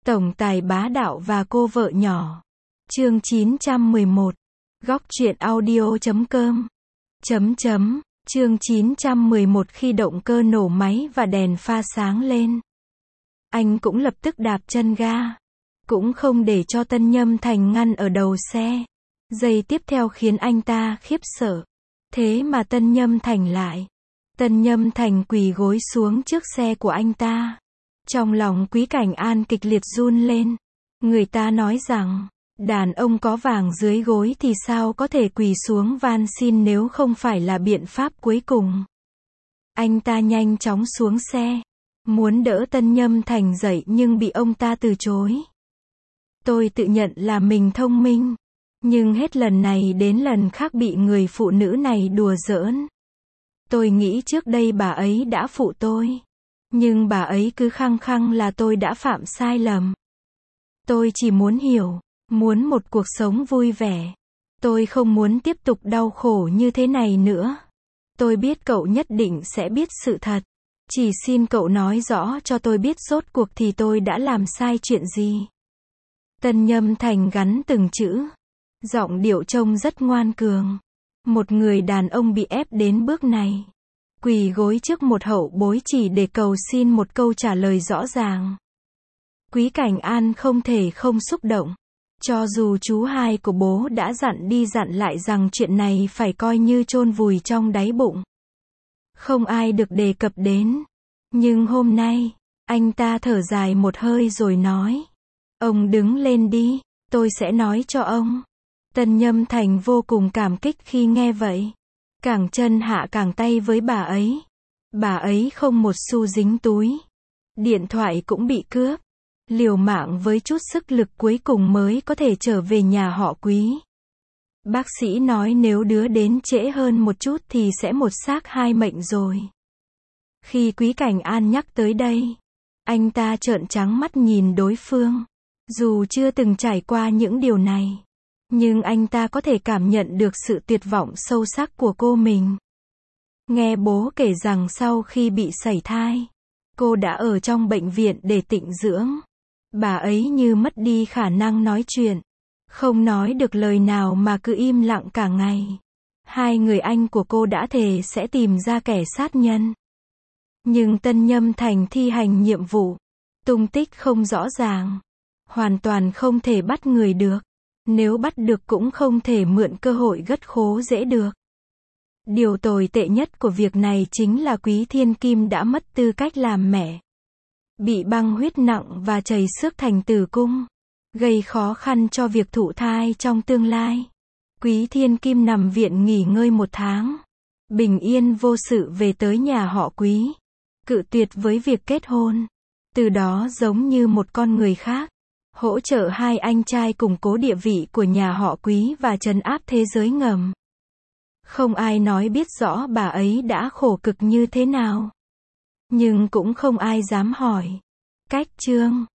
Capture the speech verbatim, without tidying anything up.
Tổng tài bá đạo và cô vợ nhỏ. Chương chín trăm mười một. Góc truyện audio chấm com. Chấm chấm. Chương chín trăm mười một. Khi động cơ nổ máy và đèn pha sáng lên, anh cũng lập tức đạp chân ga, cũng không để cho Tân Nhâm Thành ngăn ở đầu xe. Giây tiếp theo khiến anh ta khiếp sợ. Thế mà Tân Nhâm Thành lại. Tân Nhâm Thành quỳ gối xuống trước xe của anh ta. Trong lòng Quý Cảnh An kịch liệt run lên. Người ta nói rằng, đàn ông có vàng dưới gối thì sao có thể quỳ xuống van xin nếu không phải là biện pháp cuối cùng. Anh ta nhanh chóng xuống xe, muốn đỡ Tân Nhâm Thành dậy nhưng bị ông ta từ chối. Tôi tự nhận là mình thông minh, nhưng hết lần này đến lần khác bị người phụ nữ này đùa giỡn. Tôi nghĩ trước đây bà ấy đã phụ tôi, nhưng bà ấy cứ khăng khăng là tôi đã phạm sai lầm. Tôi chỉ muốn hiểu, muốn một cuộc sống vui vẻ. Tôi không muốn tiếp tục đau khổ như thế này nữa. Tôi biết cậu nhất định sẽ biết sự thật. Chỉ xin cậu nói rõ cho tôi biết rốt cuộc thì tôi đã làm sai chuyện gì. Tân Nhâm Thành gắn từng chữ. Giọng điệu trông rất ngoan cường. Một người đàn ông bị ép đến bước này, quỳ gối trước một hậu bối chỉ để cầu xin một câu trả lời rõ ràng. Quý Cảnh An không thể không xúc động. Cho dù chú hai của bố đã dặn đi dặn lại rằng chuyện này phải coi như chôn vùi trong đáy bụng, không ai được đề cập đến. Nhưng hôm nay, anh ta thở dài một hơi rồi nói. Ông đứng lên đi, tôi sẽ nói cho ông. Tân Nhâm Thành vô cùng cảm kích khi nghe vậy. Càng chân hạ càng tay với bà ấy. Bà ấy không một xu dính túi. Điện thoại cũng bị cướp. Liều mạng với chút sức lực cuối cùng mới có thể trở về nhà họ Quý. Bác sĩ nói nếu đứa đến trễ hơn một chút thì sẽ một xác hai mệnh rồi. Khi Quý Cảnh An nhắc tới đây, anh ta trợn trắng mắt nhìn đối phương. Dù chưa từng trải qua những điều này, nhưng anh ta có thể cảm nhận được sự tuyệt vọng sâu sắc của cô mình. Nghe bố kể rằng sau khi bị sảy thai, cô đã ở trong bệnh viện để tịnh dưỡng. Bà ấy như mất đi khả năng nói chuyện, không nói được lời nào mà cứ im lặng cả ngày. Hai người anh của cô đã thề sẽ tìm ra kẻ sát nhân. Nhưng Tân Nhâm Thành thi hành nhiệm vụ, tung tích không rõ ràng, hoàn toàn không thể bắt người được. Nếu bắt được cũng không thể mượn cơ hội gất khố dễ được. Điều tồi tệ nhất của việc này chính là Quý Thiên Kim đã mất tư cách làm mẹ. Bị băng huyết nặng và chảy xước thành tử cung, gây khó khăn cho việc thụ thai trong tương lai. Quý Thiên Kim nằm viện nghỉ ngơi một tháng, bình yên vô sự về tới nhà họ Quý, cự tuyệt với việc kết hôn. Từ đó giống như một con người khác, hỗ trợ hai anh trai củng cố địa vị của nhà họ Quý và trấn áp thế giới ngầm. Không ai nói biết rõ bà ấy đã khổ cực như thế nào. Nhưng cũng không ai dám hỏi. Cách chương